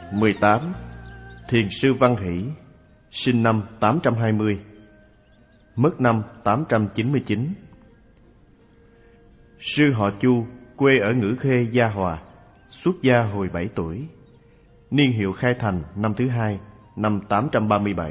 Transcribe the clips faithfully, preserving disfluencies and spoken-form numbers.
mười tám. Thiền sư Văn Hỷ, sinh năm tám trăm hai mươi, mất năm tám trăm chín mươi chín. Sư họ Chu, quê ở Ngữ Khê, Gia Hòa, xuất gia hồi bảy tuổi. Niên hiệu khai thành năm thứ hai, năm tám trăm ba mươi bảy.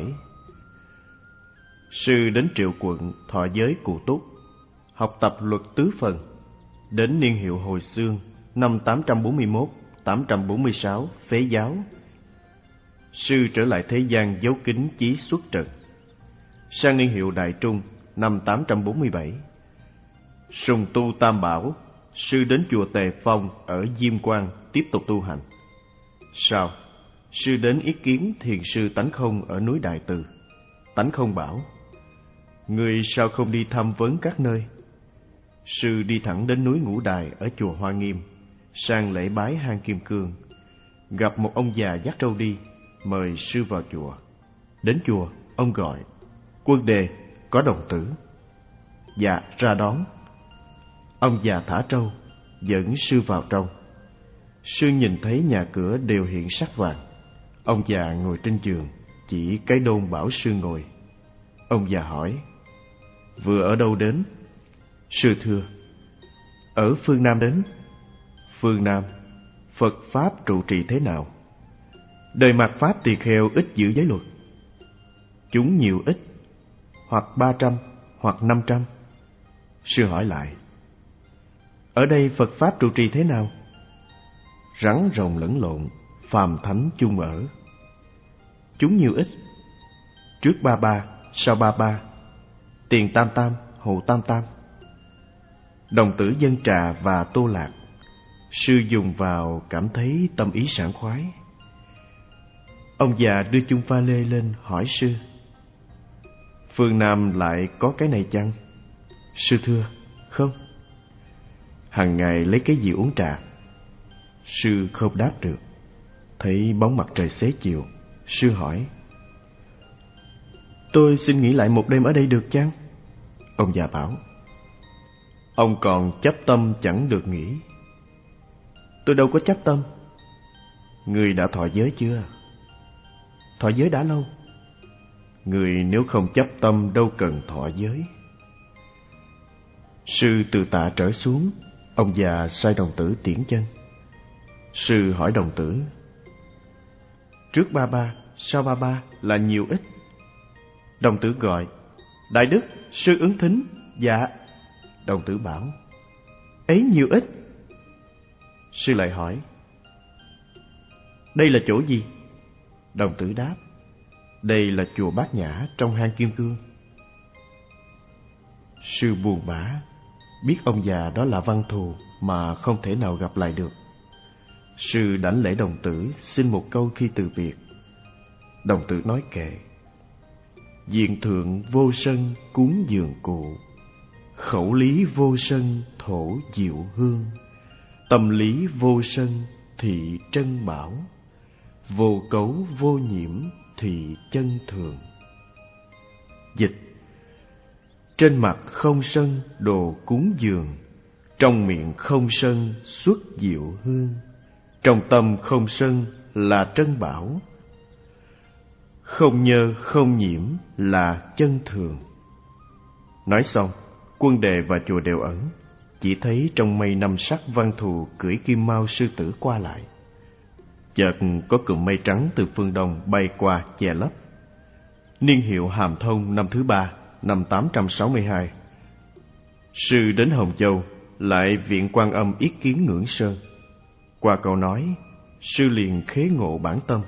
Sư đến Triệu Quận thọ giới Cụ Túc, học tập luật tứ phần. Đến niên hiệu Hồi Xương năm tám trăm bốn mươi mốt đến tám trăm bốn mươi sáu phế giáo. Sư trở lại thế gian giấu kính chí xuất trần. Sang niên hiệu Đại Trung năm tám trăm bốn mươi bảy, sùng tu Tam Bảo, sư đến chùa Tề Phong ở Diêm Quan tiếp tục tu hành. Sau, sư đến ý kiến thiền sư Tánh Không ở núi Đại Từ. Tánh Không bảo: người sao không đi thăm vấn các nơi? Sư đi thẳng đến núi Ngũ Đài ở chùa Hoa Nghiêm, sang lễ bái hang Kim Cương. Gặp một ông già dắt trâu đi, mời sư vào chùa. Đến chùa, ông gọi: Quân Đề, có đồng tử. Dạ, ra đón. Ông già thả trâu, dẫn sư vào trong. Sư nhìn thấy nhà cửa đều hiện sắc vàng. Ông già ngồi trên giường, chỉ cái đôn bảo sư ngồi. Ông già hỏi: vừa ở đâu đến? Sư thưa: ở phương Nam đến. Phương Nam, Phật Pháp trụ trì thế nào? Đời mạt Pháp tỳ kheo ít giữ giới luật. Chúng nhiều ít, hoặc ba trăm, hoặc năm trăm. Sư hỏi lại: ở đây Phật Pháp trụ trì thế nào? Rắn rồng lẫn lộn, phàm thánh chung ở. Chúng nhiều ít, trước ba ba, sau ba ba, tiền tam tam, hậu tam tam. Đồng tử Dân Trà và Tô Lạc, sư dùng vào cảm thấy tâm ý sảng khoái. Ông già đưa chung pha lê lên hỏi sư: phương Nam lại có cái này chăng? Sư thưa: không. Hằng ngày lấy cái gì uống trà? Sư không đáp được. Thấy bóng mặt trời xế chiều, sư hỏi: tôi xin nghỉ lại một đêm ở đây được chăng? Ông già bảo: ông còn chấp tâm chẳng được nghỉ. Tôi đâu có chấp tâm. Người đã thọ giới chưa? Thọ giới đã lâu. Người nếu không chấp tâm đâu cần thọ giới. Sư từ tạ trở xuống, ông già sai đồng tử tiễn chân. Sư hỏi đồng tử: trước ba ba, sau ba ba là nhiều ít? Đồng tử gọi: đại đức, sư ứng thính. Dạ. Đồng tử bảo: ấy nhiều ít? Sư lại hỏi: đây là chỗ gì? Đồng tử đáp: đây là chùa Bát Nhã trong hang Kim Cương. Sư buồn bã, biết ông già đó là văn thù mà không thể nào gặp lại được. Sư đảnh lễ đồng tử, xin một câu khi từ biệt. Đồng tử nói kệ: diện thượng vô sân cúng dường cụ, khẩu lý vô sân thổ diệu hương, tâm lý vô sân thị trân bảo, vô cấu vô nhiễm thị chân thường. Dịch: trên mặt không sân đồ cúng dường, trong miệng không sân xuất diệu hương, trong tâm không sân là trân bảo, không nhơ không nhiễm là chân thường. Nói xong, Quân Đề và chùa Đều Ẩn, chỉ thấy trong mây năm sắc văn thù cưỡi kim mao sư tử qua lại. Chợt có cụm mây trắng từ phương đông bay qua che lấp. Niên hiệu Hàm Thông năm thứ ba, năm tám trăm sáu mươi hai. Sư đến Hồng Châu, lại viện Quan Âm yết kiến Ngưỡng Sơn. Qua câu nói, sư liền khế ngộ bản tâm.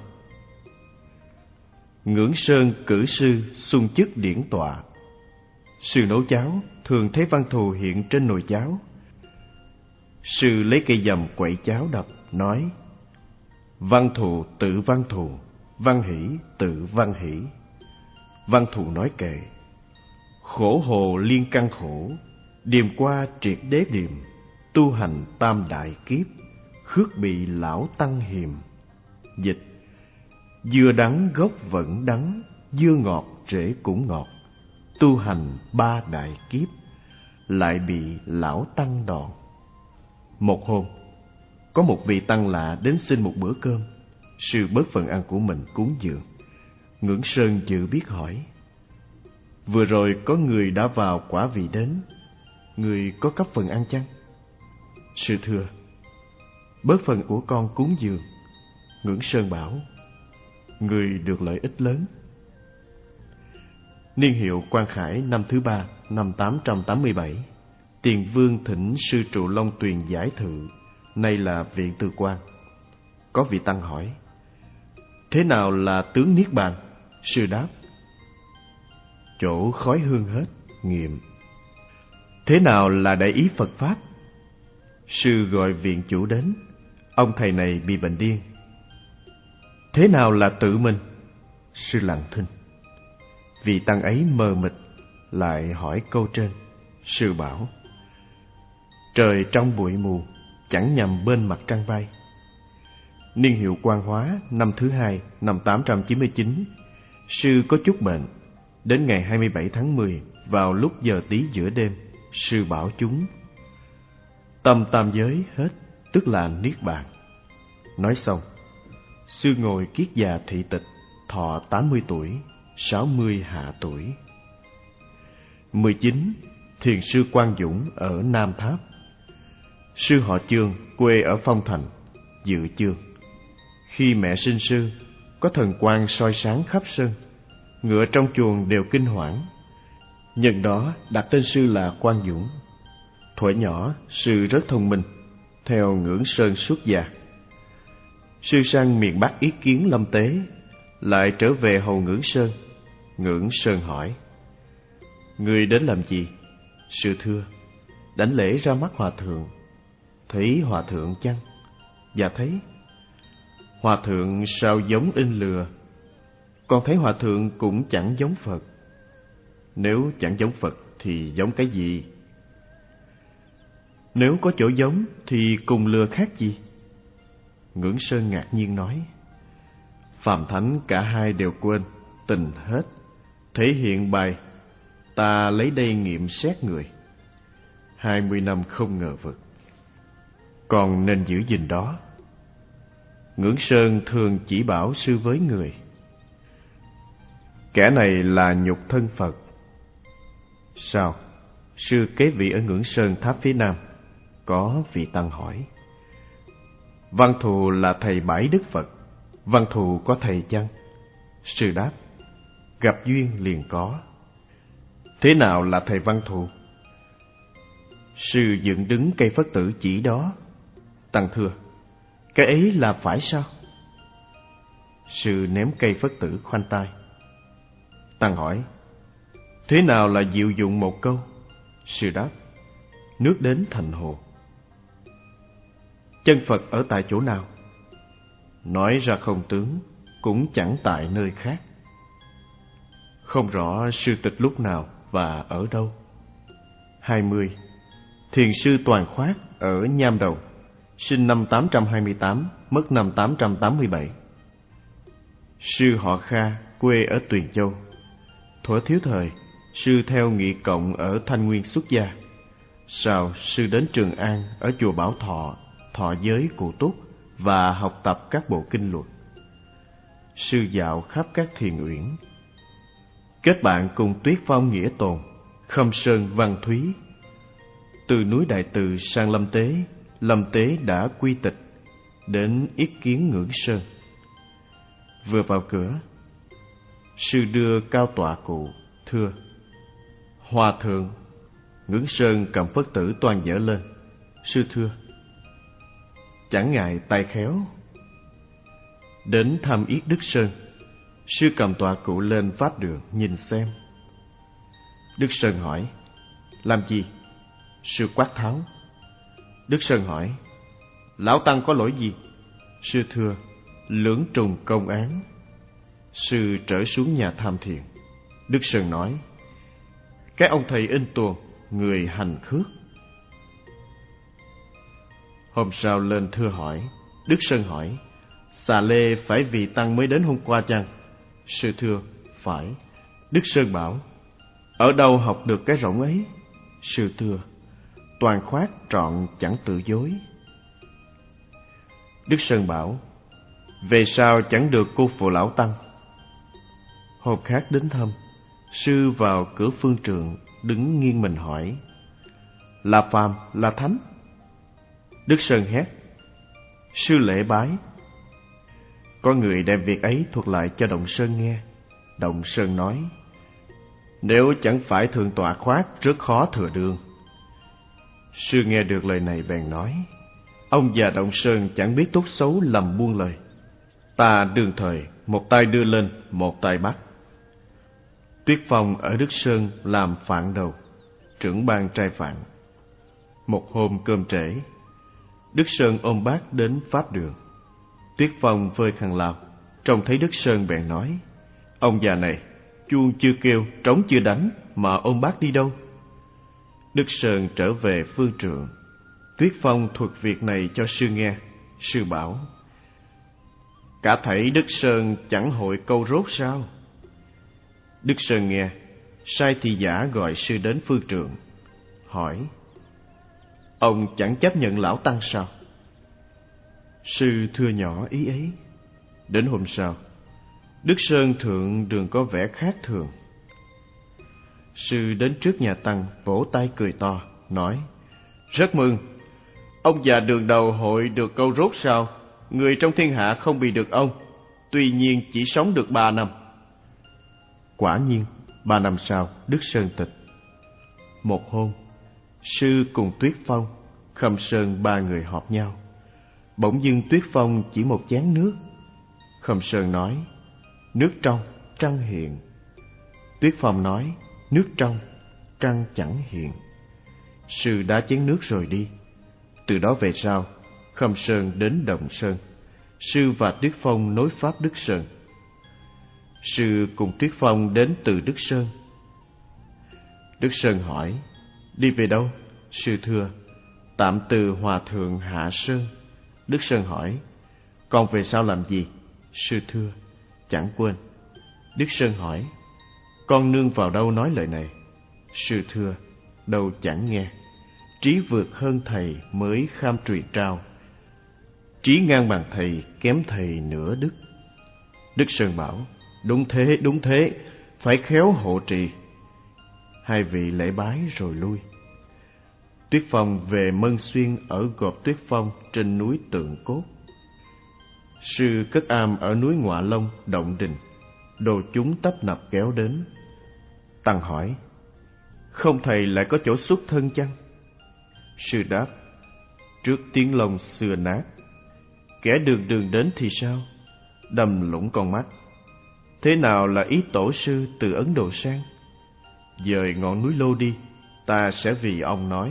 Ngưỡng Sơn cử sư xung chức điển tọa. Sư nấu cháo, thường thấy văn thù hiện trên nồi cháo. Sư lấy cây dầm quậy cháo đập, nói: văn thù tự văn thù, văn hỷ tự văn hỷ. Văn thù nói kệ: khổ hồ liên căn khổ, điềm qua triệt đế điềm, tu hành tam đại kiếp, khước bị lão tăng hiềm. Dịch: dưa đắng gốc vẫn đắng, dưa ngọt rễ cũng ngọt, tu hành ba đại kiếp, lại bị lão tăng đòn. Một hôm, có một vị tăng lạ đến xin một bữa cơm. sư bớt phần ăn của mình cúng dường. Ngưỡng Sơn dự biết hỏi: vừa rồi có người đã vào quả vị đến, người có cấp phần ăn chăng? Sư thưa: bớt phần của con cúng dường. Ngưỡng Sơn bảo: người được lợi ích lớn. Niên hiệu Quan Khải năm thứ ba, năm tám trăm tám mươi bảy, Tiền Vương thỉnh sư trụ Long Tuyền giải thự, nay là Viện Từ Quan. Có vị tăng hỏi: thế nào là tướng Niết Bàn? Sư đáp: chỗ khói hương hết, nghiệm. Thế nào là đại ý Phật Pháp? Sư gọi viện chủ đến. Ông thầy này bị bệnh điên. Thế nào là tự mình? Sư lặng thinh. Vị tăng ấy mờ mịt, lại hỏi câu trên. Sư bảo: trời trong bụi mù, chẳng nhằm bên mặt trăng bay. Niên hiệu Quan Hóa năm thứ hai, năm tám trăm chín mươi chín, sư có chút bệnh. Đến ngày hai mươi bảy tháng mười, vào lúc giờ tí giữa đêm, sư bảo chúng: tâm tam giới hết, tức là Niết Bàn. Nói xong, sư ngồi kiết già thị tịch, thọ tám mươi tuổi, sáu mươi hạ tuổi. mười chín. Thiền sư Quang Dũng ở Nam Tháp. Sư họ Chương, quê ở Phong Thành, Dự Chương. Khi mẹ sinh sư, có thần quang soi sáng khắp sân, ngựa trong chuồng đều kinh hoảng. Nhân đó đặt tên sư là Quang Dũng. Thuở nhỏ, sư rất thông minh, theo Ngưỡng Sơn xuất gia. Sư sang miền Bắc ý kiến Lâm Tế, lại trở về hầu Ngưỡng Sơn. Ngưỡng Sơn hỏi: người đến làm gì? Sư thưa: đảnh lễ ra mắt hòa thượng. Thấy hòa thượng chăng? Dạ thấy. Hòa thượng sao giống in lừa? Con thấy hòa thượng cũng chẳng giống Phật. Nếu chẳng giống Phật thì giống cái gì? Nếu có chỗ giống thì cùng lừa khác gì? Ngưỡng Sơn ngạc nhiên nói: phàm thánh cả hai đều quên, tình hết. Thể hiện bài, ta lấy đây nghiệm xét người. Hai mươi năm không ngờ vực, còn nên giữ gìn đó. Ngưỡng Sơn thường chỉ bảo sư với người: kẻ này là nhục thân Phật. Sao? Sư kế vị ở Ngưỡng Sơn tháp phía nam. Có vị tăng hỏi: Văn Thù là thầy bãi đức Phật, Văn Thù có thầy chăng? Sư đáp: gặp duyên liền có. Thế nào là thầy Văn Thù? Sư dựng đứng cây Phất tử chỉ đó. Tăng thưa: cái ấy là phải sao? Sư ném cây Phất tử khoanh tay. Tăng hỏi: thế nào là diệu dụng một câu? Sư đáp: nước đến thành hồ. Chân Phật ở tại chỗ nào? Nói ra không tướng, cũng chẳng tại nơi khác. Không rõ sư tịch lúc nào và ở đâu. Hai mươi. Thiền sư Toàn Khoát ở Nham Đầu, sinh năm tám trăm hai mươi tám, mất năm tám trăm tám mươi bảy. Sư họ Kha, quê ở Tuyền Châu. Thuở thiếu thời, sư theo Nghị Cộng ở Thanh Nguyên xuất gia. Sau sư đến Trường An ở chùa Bảo Thọ, thọ giới Cụ Túc và học tập các bộ kinh luật. Sư dạo khắp các thiền uyển, kết bạn cùng Tuyết Phong Nghĩa Tồn, Khâm Sơn Văn Thúy. Từ núi Đại Từ sang Lâm Tế, Lâm Tế đã quy tịch, đến yết kiến Ngưỡng Sơn. Vừa vào cửa, sư đưa cao tọa cụ, thưa: Hòa thượng. Ngưỡng Sơn cầm phất tử toan dở lên. Sư thưa: chẳng ngại tay khéo. Đến thăm yết Đức Sơn, sư cầm tọa cụ lên pháp đường nhìn xem. Đức Sơn hỏi: làm gì? Sư quát tháo. Đức Sơn hỏi: lão tăng có lỗi gì? Sư thưa: lưỡng trùng công án. Sư trở xuống nhà tham thiền. Đức Sơn nói: cái ông thầy in tuồng, người hành khước. Hôm sau lên thưa hỏi. Đức Sơn hỏi: xà lê phải vì tăng mới đến hôm qua chăng? Sư thưa: phải. Đức Sơn bảo: ở đâu học được cái rỗng ấy? Sư thưa: Toàn Khoát trọn chẳng tự dối. Đức Sơn bảo: về sau chẳng được cô phụ lão tăng. Hôm khác đến thăm, sư vào cửa phương trượng, đứng nghiêng mình hỏi: là phàm, là thánh? Đức Sơn hét: sư lễ bái. Có người đem việc ấy thuật lại cho Động Sơn nghe. Động Sơn nói: nếu chẳng phải thượng tọa khoát, rất khó thừa đương. Sư nghe được lời này bèn nói: ông già Động Sơn chẳng biết tốt xấu, lầm buông lời. Ta đương thời một tay đưa lên, một tay bắt. Tuyết Phong ở Đức Sơn làm phạn đầu, trưởng ban trai phạn. Một hôm cơm trễ, Đức Sơn ôm bát đến pháp đường. Tuyết Phong vơi khăn lau, trông thấy Đức Sơn bèn nói: ông già này, chuông chưa kêu, trống chưa đánh mà ôm bát đi đâu? Đức Sơn trở về phương trượng. Tuyết Phong thuật việc này cho sư nghe. Sư bảo: cả thảy Đức Sơn chẳng hội câu rốt sao? Đức Sơn nghe, sai thị giả gọi sư đến phương trượng, hỏi: ông chẳng chấp nhận lão tăng sao? Sư thưa nhỏ ý ấy. Đến hôm sau, Đức Sơn thượng đường có vẻ khác thường. Sư đến trước nhà tăng, vỗ tay cười to, nói: rất mừng, ông già đường đầu hội được câu rốt sao? Người trong thiên hạ không bị được ông, tuy nhiên chỉ sống được ba năm. Quả nhiên, ba năm sau, Đức Sơn tịch. Một hôm, sư cùng Tuyết Phong, Khâm Sơn ba người họp nhau. Bỗng dưng Tuyết Phong chỉ một chén nước. Khâm Sơn nói: nước trong, trăng hiện. Tuyết Phong nói: nước trong, trăng chẳng hiện. Sư đã chén nước rồi đi. Từ đó về sau, Khâm Sơn đến Động Sơn, sư và Tuyết Phong nối pháp Đức Sơn. Sư cùng Tuyết Phong đến từ Đức Sơn. Đức Sơn hỏi: đi về đâu? Sư thưa: tạm từ Hòa Thượng Hạ Sơn. Đức Sơn hỏi: còn về sau làm gì? Sư thưa: chẳng quên. Đức Sơn hỏi: con nương vào đâu nói lời này? Sư thưa: đâu chẳng nghe. Trí vượt hơn thầy mới kham truyền trao, trí ngang bằng thầy kém thầy nửa đức. Đức Sơn bảo: đúng thế, đúng thế, phải khéo hộ trì. Hai vị lễ bái rồi lui. Tuyết Phong về Mân Xuyên ở gộp Tuyết Phong trên núi Tượng Cốt. Sư cất am ở núi Ngọa Long, Động Đình. Đồ chúng tấp nập kéo đến. Tăng hỏi: không thầy lại có chỗ xuất thân chăng? Sư đáp: trước tiếng lông xưa nát, kẻ đường đường đến thì sao? Đâm lũng con mắt. Thế nào là ý tổ sư từ Ấn Độ sang? Dời ngọn núi Lô đi, ta sẽ vì ông nói.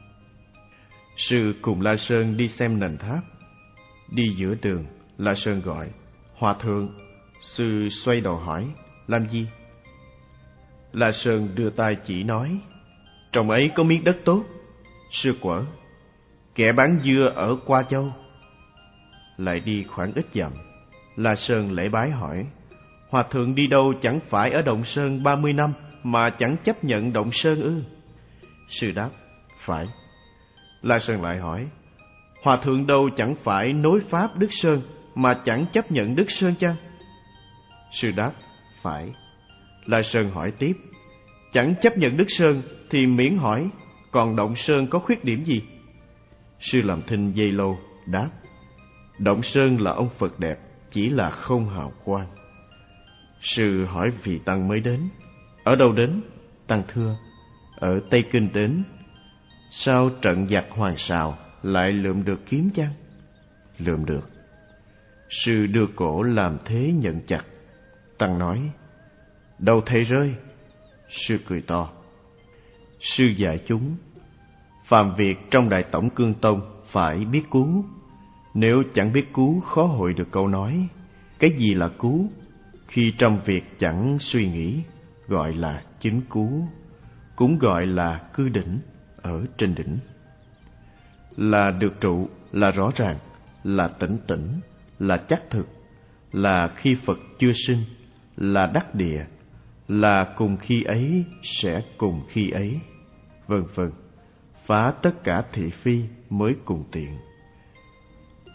Sư cùng La Sơn đi xem nền tháp. Đi giữa đường, La Sơn gọi: hòa thượng. Sư xoay đầu hỏi: làm gì? La Sơn đưa tay chỉ nói: trong ấy có miếng đất tốt. Sư quở: kẻ bán dưa ở Qua Châu. Lại đi khoảng ít dặm, La Sơn lễ bái hỏi: hòa thượng đi đâu chẳng phải ở Động Sơn ba mươi năm mà chẳng chấp nhận Động Sơn ư? Sư đáp: phải. La Sơn lại hỏi: hòa thượng đâu chẳng phải nối pháp Đức Sơn mà chẳng chấp nhận Đức Sơn chăng? Sư đáp: phải. La Sơn hỏi tiếp: chẳng chấp nhận Đức Sơn thì miễn hỏi, còn Động Sơn có khuyết điểm gì? Sư làm thinh giây lâu, đáp: Động Sơn là ông Phật đẹp, chỉ là không hào quang. Sư hỏi vị tăng mới đến: ở đâu đến? Tăng thưa: ở Tây Kinh đến. Sao trận giặc Hoàng Sào lại lượm được kiếm chăng? Lượm được. Sư đưa cổ làm thế nhận chặt. Tăng nói: đâu thầy rơi? Sư cười to. Sư dạy chúng: phàm việc trong Đại Tổng Cương Tông phải biết cứu. Nếu chẳng biết cứu, khó hội được câu nói. Cái gì là cứu? Khi trong việc chẳng suy nghĩ, gọi là chính cứu. Cũng gọi là cư đỉnh, ở trên đỉnh. Là được trụ, là rõ ràng, là tỉnh tỉnh, là chắc thực, là khi Phật chưa sinh, là đắc địa, là cùng khi ấy sẽ cùng khi ấy, vân vân. Phá tất cả thị phi mới cùng tiện.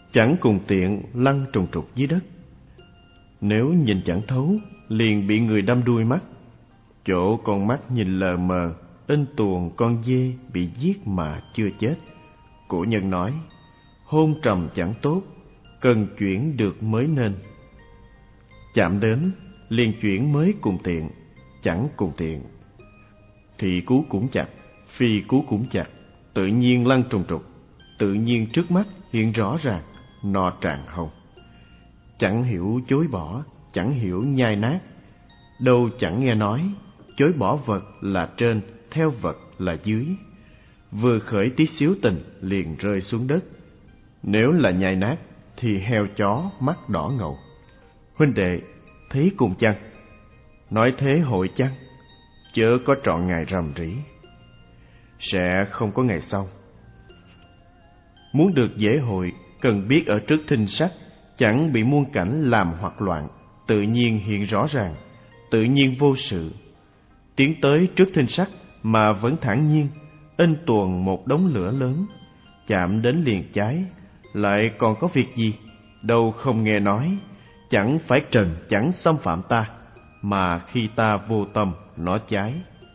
chẳng cùng tiện lăn trùng trục dưới đất. Nếu nhìn chẳng thấu, liền bị người đâm đuôi mắt. Chỗ con mắt nhìn lờ mờ, in tuồng con dê bị giết mà chưa chết. Cổ nhân nói, hôn trầm chẳng tốt, cần chuyển được mới nên. Chạm đến, liền chuyển mới cùng tiện, chẳng cùng tiện. Thị cú cũng chặt, phi cú cũng chặt, tự nhiên lăn trùng trục, tự nhiên trước mắt hiện rõ ràng, no tràn hồng. Chẳng hiểu chối bỏ, chẳng hiểu nhai nát, đâu chẳng nghe nói, chối bỏ vật là trên, theo vật là dưới. Vừa khởi tí xíu tình liền rơi xuống đất. Nếu là nhai nát thì heo chó mắt đỏ ngầu. Huynh đệ, thấy cùng chăng? Nói thế hội chăng? Chớ có trọn ngày rằm rĩ, sẽ không có ngày sau. Muốn được dễ hội, cần biết ở trước thinh sắc, chẳng bị muôn cảnh làm hoặc loạn, tự nhiên hiện rõ ràng, tự nhiên vô sự. Tiến tới trước thinh sắc mà vẫn thản nhiên, in tuồng một đống lửa lớn, chạm đến liền cháy, lại còn có việc gì? Đâu không nghe nói, chẳng phải trần chẳng xâm phạm ta, mà khi ta vô tâm nó cháy.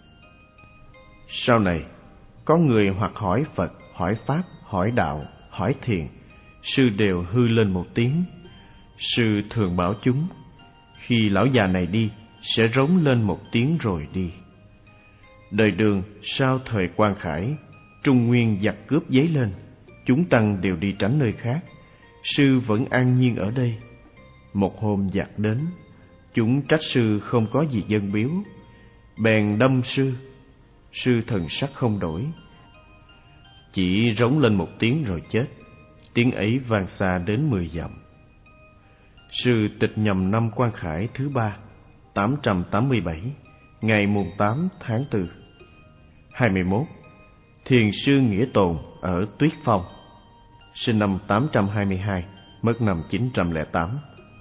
Sau này, có người hoặc hỏi Phật, hỏi Pháp, hỏi Đạo, hỏi Thiền, sư đều hư lên một tiếng. Sư thường bảo chúng, khi lão già này đi, sẽ rống lên một tiếng rồi đi. Đời Đường sau thời Quan Khải, Trung Nguyên giặc cướp dấy lên, chúng tăng đều đi tránh nơi khác, sư vẫn an nhiên ở đây. Một hôm giặc đến, chúng trách sư không có gì dâng biếu, bèn đâm sư. Sư thần sắc không đổi, chỉ rống lên một tiếng rồi chết. Tiếng ấy vang xa đến mười dặm. Sư tịch nhầm năm Quan Khải thứ ba, tám trăm tám mươi bảy, ngày mùng tám tháng tư. Hai mươi mốt, Thiền sư Nghĩa Tồn ở Tuyết Phong, sinh năm tám trăm hai mươi hai, mất năm chín trăm lẻ tám.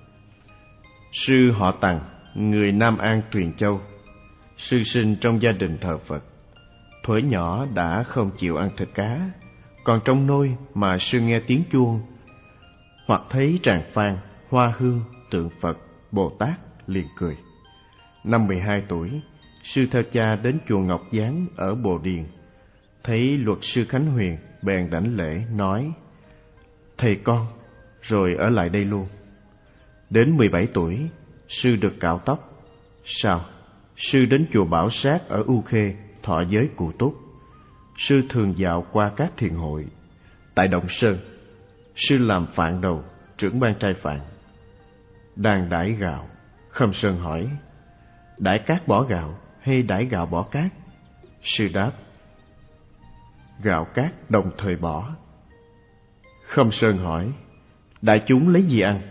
Sư họ Tằng, người Nam An Tuyền Châu. Sư sinh trong gia đình thờ Phật. Thuở nhỏ đã không chịu ăn thịt cá, còn trong nôi mà sư nghe tiếng chuông, hoặc thấy tràng phan, hoa hương, tượng Phật, Bồ Tát liền cười. Năm mười hai tuổi, sư theo cha đến chùa Ngọc Giáng ở Bồ Điền, thấy luật sư Khánh Huyền bèn đảnh lễ nói: thầy con, rồi ở lại đây luôn. Đến mười bảy tuổi, sư được cạo tóc. Sau, sư đến chùa Bảo Sát ở U Khê thọ giới Cụ Túc. Sư thường dạo qua các thiền hội. Tại Động Sơn, sư làm phạn đầu, trưởng ban trai phạn. Đang đãi gạo, Khâm Sơn hỏi: đãi cát bỏ gạo hay đãi gạo bỏ cát? Sư đáp: gạo cát đồng thời bỏ. Khâm Sơn hỏi: đại chúng lấy gì ăn?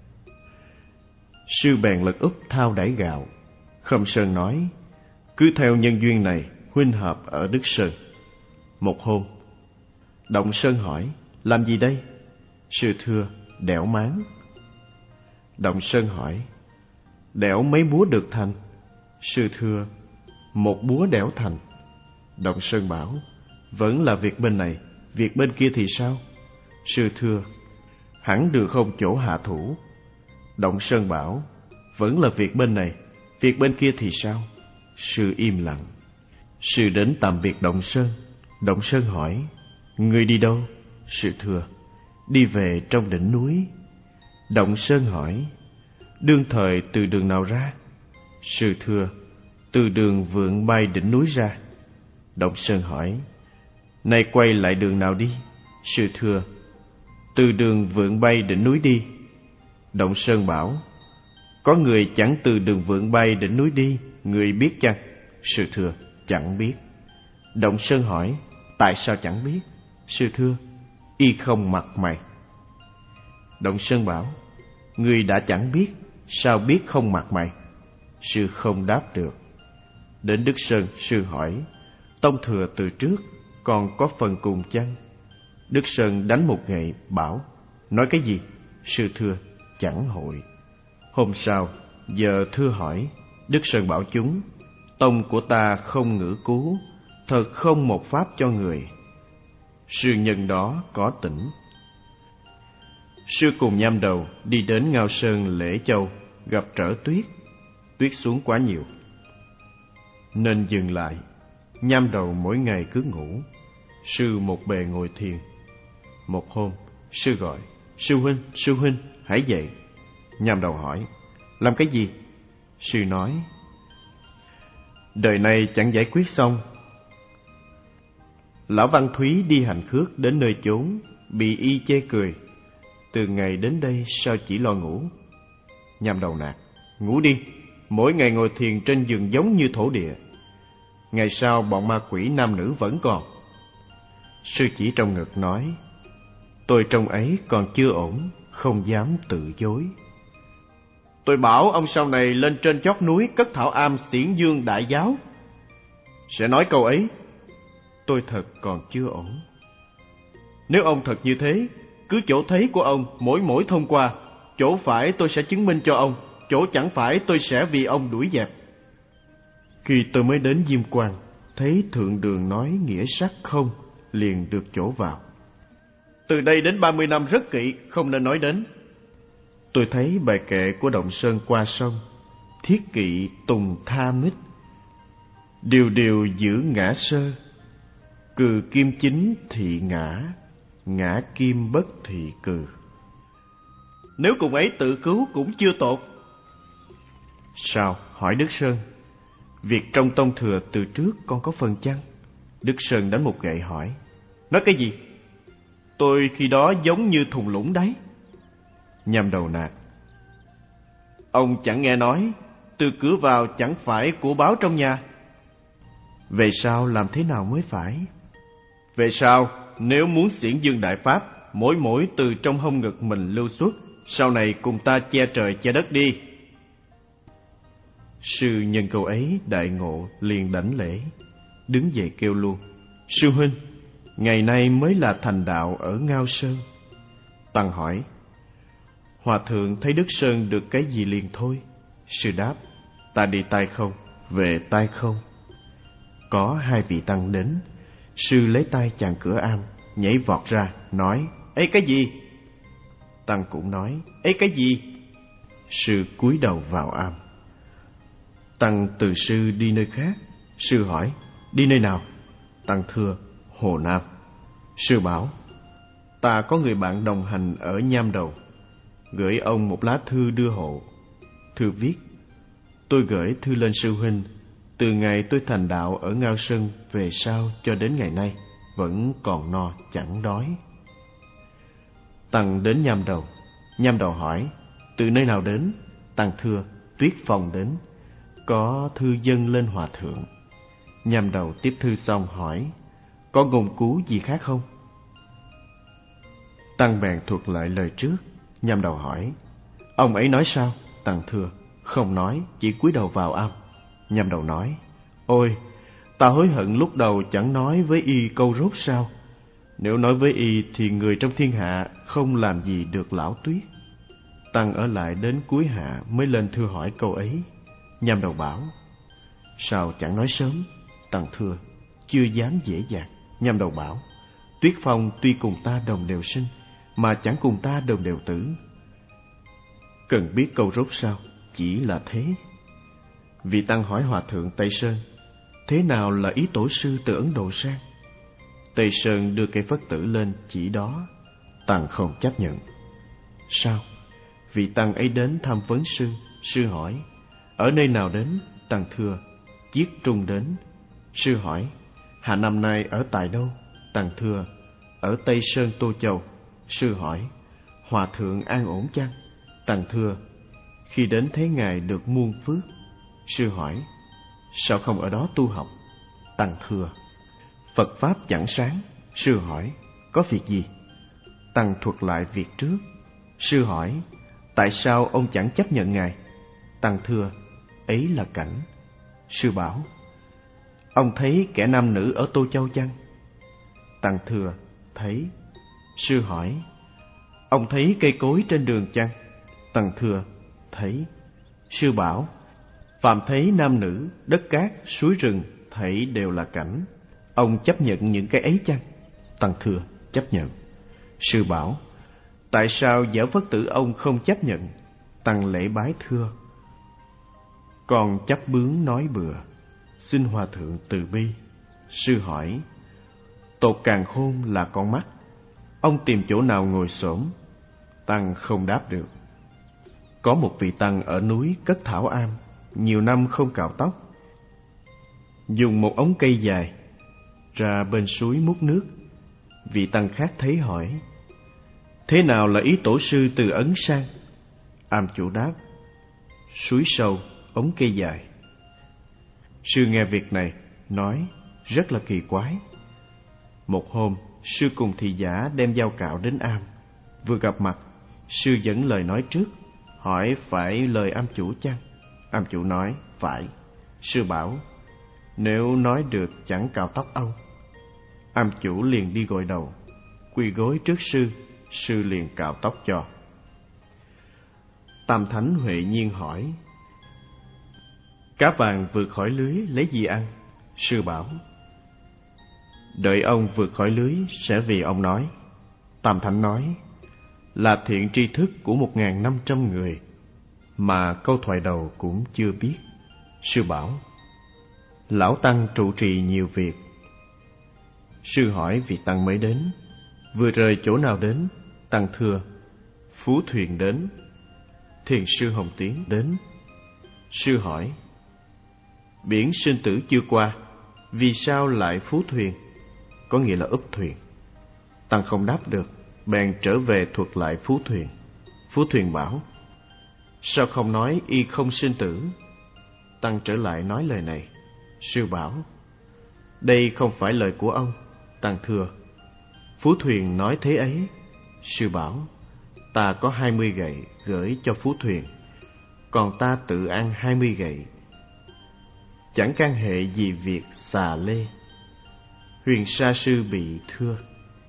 Sư bèn lật úp thao đãi gạo. Khâm Sơn nói: cứ theo nhân duyên này, huynh hợp ở Đức Sơn. Một hôm, Động Sơn hỏi: làm gì đây? Sư thưa: đẽo máng. Động Sơn hỏi: đẽo mấy búa được thành? Sư thưa: một búa đẽo thành. Động Sơn bảo: vẫn là việc bên này, việc bên kia thì sao? Sư thưa: hẳn được không chỗ hạ thủ. Động Sơn bảo: vẫn là việc bên này, việc bên kia thì sao? Sư im lặng. Sư đến tạm biệt Động Sơn. Động Sơn hỏi: ngươi đi đâu? Sư thưa: đi về trong đỉnh núi. Động Sơn hỏi: đương thời từ đường nào ra? Sư thưa: từ đường Vượng Bay đỉnh núi ra. Động Sơn hỏi: nay quay lại đường nào đi? Sư thưa: từ đường Vượng Bay đỉnh núi đi. Động Sơn bảo: có người chẳng từ đường Vượng Bay đỉnh núi đi, người biết chăng? Sư thưa: chẳng biết. Động Sơn hỏi: tại sao chẳng biết? Sư thưa: y không mặt mày. Động Sơn bảo: người đã chẳng biết, sao biết không mặt mày? Sư không đáp được. Đến Đức Sơn, sư hỏi: tông thừa từ trước, còn có phần cùng chăng? Đức Sơn đánh một gậy, bảo: nói cái gì? Sư thưa: chẳng hội. Hôm sau, giờ thưa hỏi, Đức Sơn bảo chúng: tông của ta không ngữ cứu, thật không một pháp cho người. Sư nhân đó có tỉnh. Sư cùng Nham Đầu đi đến Ngao Sơn Lễ Châu, gặp trở tuyết. Tuyết xuống quá nhiều nên dừng lại. Nham Đầu mỗi ngày cứ ngủ, sư một bề ngồi thiền. Một hôm, sư gọi: Sư huynh, sư huynh, hãy dậy. Nham Đầu hỏi: Làm cái gì? Sư nói: Đời này chẳng giải quyết xong. Lão Văn Thúy đi hành khước đến nơi chốn, bị y chê cười. Từ ngày đến đây sao chỉ lo ngủ? Nham Đầu nạt: Ngủ đi, mỗi ngày ngồi thiền trên giường giống như thổ địa. Ngày sau bọn ma quỷ nam nữ vẫn còn. Sư chỉ trong ngực nói: Tôi trong ấy còn chưa ổn, không dám tự dối. Tôi bảo ông sau này lên trên chót núi cất thảo am xiển dương đại giáo, sẽ nói câu ấy. Tôi thật còn chưa ổn. Nếu ông thật như thế, cứ chỗ thấy của ông mỗi mỗi thông qua, chỗ phải tôi sẽ chứng minh cho ông, chỗ chẳng phải tôi sẽ vì ông đuổi dẹp. Khi tôi mới đến Diêm Quan, thấy thượng đường nói nghĩa sắc không, liền được chỗ vào. Từ đây đến ba mươi năm rất kỵ, không nên nói đến. Tôi thấy bài kệ của Động Sơn qua sông: Thiết kỵ tùng tha mít, điều điều giữ ngã sơ. Cừ kim chính thị ngã, ngã kim bất thị cừ. Nếu cùng ấy tự cứu cũng chưa tột. Sao? Hỏi Đức Sơn: Việc trong tông thừa từ trước con có phần chăng? Đức Sơn đánh một gậy hỏi: Nói cái gì? Tôi khi đó giống như thùng lũng đấy. Nham Đầu nạt: Ông chẳng nghe nói từ cửa vào chẳng phải của báo trong nhà. Về sau làm thế nào mới phải? Về sau, nếu muốn xiển dương đại pháp, mỗi mỗi từ trong hông ngực mình lưu xuất, sau này cùng ta che trời che đất đi. Sư nhân câu ấy đại ngộ, liền đảnh lễ, đứng dậy kêu luôn: Sư huynh, ngày nay mới là thành đạo ở Ngao Sơn. Tăng hỏi: Hòa thượng thấy Đức Sơn được cái gì liền thôi? Sư đáp: Ta đi tay không, về tay không. Có hai vị tăng đến. Sư lấy tay chặn cửa am, nhảy vọt ra, nói: Ấy cái gì? Tăng cũng nói: Ấy cái gì? Sư cúi đầu vào am. Tăng từ sư đi nơi khác. Sư hỏi: Đi nơi nào? Tăng thưa: Hồ Nam. Sư bảo: Ta có người bạn đồng hành ở Nham Đầu, gửi ông một lá thư đưa hộ. Thư viết: Tôi gửi thư lên sư huynh, từ ngày tôi thành đạo ở Ngao Sơn về sau cho đến ngày nay, vẫn còn no chẳng đói. Tăng đến Nham Đầu. Nham Đầu hỏi: Từ nơi nào đến? Tăng thưa: Tuyết Phong đến, có thư dâng lên hòa thượng. Nham Đầu tiếp thư xong hỏi: Có ngôn cứu gì khác không? Tăng bèn thuật lại lời trước. Nham Đầu hỏi: Ông ấy nói sao? Tăng thưa: Không nói, chỉ cúi đầu vào am. Nham Đầu nói: Ôi, ta hối hận lúc đầu chẳng nói với y câu rốt sao. Nếu nói với y thì người trong thiên hạ không làm gì được lão Tuyết. Tăng ở lại đến cuối hạ mới lên thưa hỏi câu ấy. Nham Đầu bảo: Sao chẳng nói sớm? Tăng thưa: Chưa dám dễ dàng. Nham Đầu bảo: Tuyết Phong tuy cùng ta đồng đều sinh, mà chẳng cùng ta đồng đều tử. Cần biết câu rốt sao? Chỉ là thế. Vị Tăng hỏi hòa thượng Tây Sơn: Thế nào là ý tổ sư từ Ấn Độ sang? Tây Sơn đưa cây phất tử lên chỉ đó. Tăng không chấp nhận. Sao? Vị Tăng ấy đến tham vấn sư. Sư hỏi: Ở nơi nào đến? Tăng thưa: Chiết Trung đến. Sư hỏi: Hạ năm nay ở tại đâu? Tăng thưa: Ở Tây Sơn Tô Châu. Sư hỏi: Hòa thượng an ổn chăng? Tăng thưa: Khi đến thế ngài được muôn phước. Sư hỏi: Sao không ở đó tu học? Tăng thưa: Phật pháp chẳng sáng. Sư hỏi: Có việc gì? Tăng thuật lại việc trước. Sư hỏi: Tại sao ông chẳng chấp nhận ngài? Tăng thưa: Ấy là cảnh. Sư bảo: Ông thấy kẻ nam nữ ở Tô Châu chăng? Tăng thưa: Thấy. Sư hỏi: Ông thấy cây cối trên đường chăng? Tăng thưa: Thấy. Sư bảo: Phàm thấy nam nữ, đất cát, suối rừng, thảy đều là cảnh. Ông chấp nhận những cái ấy chăng? Tăng thưa: Chấp nhận. Sư bảo: Tại sao Dở Phất Tử ông không chấp nhận? Tăng lễ bái thưa: Con chấp bướng nói bừa, xin hòa thượng từ bi. Sư hỏi: Tột càn khôn là con mắt, ông tìm chỗ nào ngồi xổm? Tăng không đáp được. Có một vị tăng ở núi cất thảo am, nhiều năm không cạo tóc, dùng một ống cây dài ra bên suối múc nước. Vị tăng khác thấy hỏi: Thế nào là ý tổ sư từ ấn sang? Am chủ đáp: Suối sâu, ống cây dài. Sư nghe việc này nói rất là kỳ quái. Một hôm, sư cùng thị giả đem dao cạo đến am. Vừa gặp mặt, sư dẫn lời nói trước, hỏi phải lời am chủ chăng? Am chủ nói phải. Sư bảo: Nếu nói được chẳng cạo tóc ông. Am chủ liền đi gội đầu, quỳ gối trước sư. Sư liền cạo tóc cho. Tam Thánh Huệ Nhiên hỏi: Cá vàng vượt khỏi lưới lấy gì ăn? Sư bảo: Đợi ông vượt khỏi lưới sẽ vì ông nói. Tam Thánh nói: Là thiện tri thức của một ngàn năm trăm người mà câu thoại đầu cũng chưa biết. Sư bảo: Lão Tăng trụ trì nhiều việc. Sư hỏi vị Tăng mới đến: Vừa rời chỗ nào đến? Tăng thưa: Phú thuyền đến. Thiền sư Hồng Tiến đến. Sư hỏi: Biển sinh tử chưa qua, vì sao lại phú thuyền? Có nghĩa là úp thuyền. Tăng không đáp được, bèn trở về thuật lại phú thuyền. Phú thuyền bảo: Sao không nói y không sinh tử? Tăng trở lại nói lời này. Sư bảo: Đây không phải lời của ông. Tăng thưa: Phú thuyền nói thế ấy. Sư bảo: Ta có hai mươi gậy gửi cho phú thuyền, còn ta tự ăn hai mươi gậy, chẳng can hệ gì việc xà lê. Huyền Sa sư bị thưa: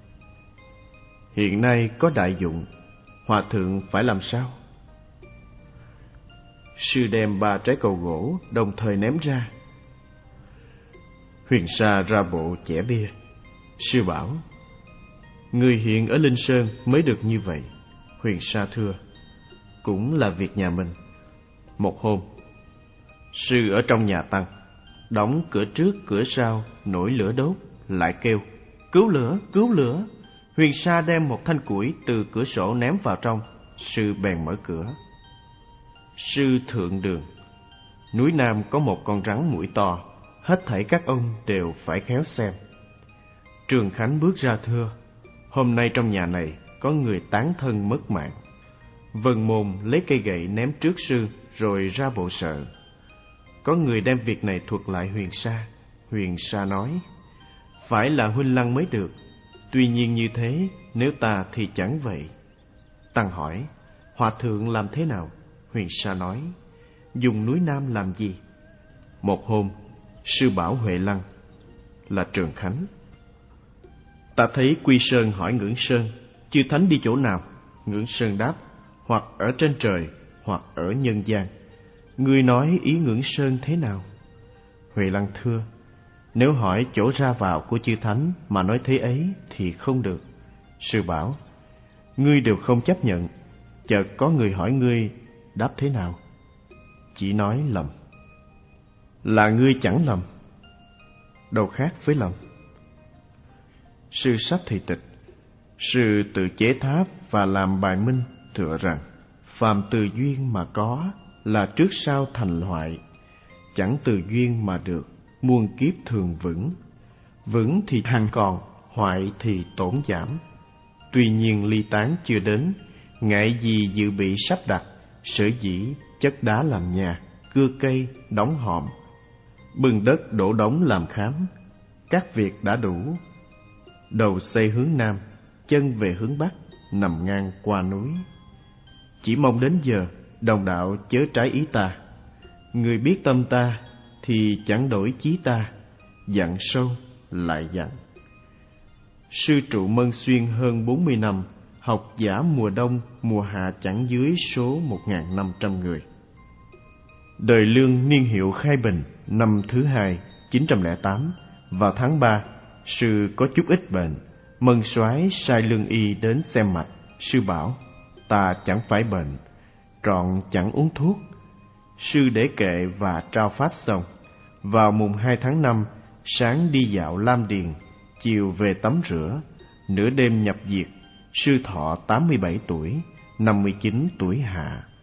Hiện nay có đại dụng, hòa thượng phải làm sao? Sư đem ba trái cầu gỗ đồng thời ném ra. Huyền Sa ra bộ chẻ bia. Sư bảo: Người hiện ở Linh Sơn mới được như vậy. Huyền Sa thưa: Cũng là việc nhà mình. Một hôm, sư ở trong nhà Tăng, đóng cửa trước cửa sau nổi lửa đốt, lại kêu: Cứu lửa, cứu lửa. Huyền Sa đem một thanh củi từ cửa sổ ném vào trong. Sư bèn mở cửa. Sư thượng đường, núi Nam có một con rắn mũi to, hết thảy các ông đều phải khéo xem. Trường Khánh bước ra thưa: Hôm nay trong nhà này có người tán thân mất mạng. Vân Môn lấy cây gậy ném trước sư, rồi ra bộ sợ. Có người đem việc này thuật lại Huyền Sa. Huyền Sa nói: Phải là huynh lăng mới được. Tuy nhiên như thế, nếu ta thì chẳng vậy. Tăng hỏi: Hòa thượng làm thế nào? Huyền Sa nói: Dùng núi Nam làm gì? Một hôm, sư bảo Huệ Lăng là Trường Khánh: Ta thấy Quy Sơn hỏi Ngưỡng Sơn: Chư Thánh đi chỗ nào? Ngưỡng Sơn đáp: Hoặc ở trên trời, hoặc ở nhân gian. Ngươi nói ý Ngưỡng Sơn thế nào? Huệ Lăng thưa: Nếu hỏi chỗ ra vào của chư Thánh mà nói thế ấy thì không được. Sư bảo: Ngươi đều không chấp nhận, chợt có người hỏi ngươi đáp thế nào? Chỉ nói lầm. Là ngươi chẳng lầm, đâu khác với lầm. Sư sách thì tịch. Sư tự chế tháp và làm bài minh tựa rằng: Phàm từ duyên mà có, là trước sau thành hoại. Chẳng từ duyên mà được, muôn kiếp thường vững. Vững thì hằng còn, hoại thì tổn giảm. Tuy nhiên ly tán chưa đến, ngại gì dự bị sắp đặt. Sở dĩ chất đá làm nhà, cưa cây, đóng hòm, bưng đất đổ đống làm khám. Các việc đã đủ. Đầu xây hướng Nam, chân về hướng Bắc, nằm ngang qua núi. Chỉ mong đến giờ, đồng đạo chớ trái ý ta. Người biết tâm ta, thì chẳng đổi chí ta. Dặn sâu, lại dặn. Sư trụ Mân Xuyên hơn bốn mươi năm, học giả mùa đông, mùa hạ chẳng dưới số một nghìn năm trăm người. Đời Lương niên hiệu Khai Bình, năm thứ hai, chín trăm lẻ tám, vào tháng ba, sư có chút ít bệnh. Mân Soái sai lương y đến xem mạch. sư bảo, ta chẳng phải bệnh, trọn chẳng uống thuốc. Sư để kệ và trao pháp xong. Vào mùng hai tháng năm, sáng đi dạo Lam Điền, chiều về tắm rửa, nửa đêm nhập diệt. Sư thọ tám mươi bảy tuổi, năm mươi chín tuổi hạ.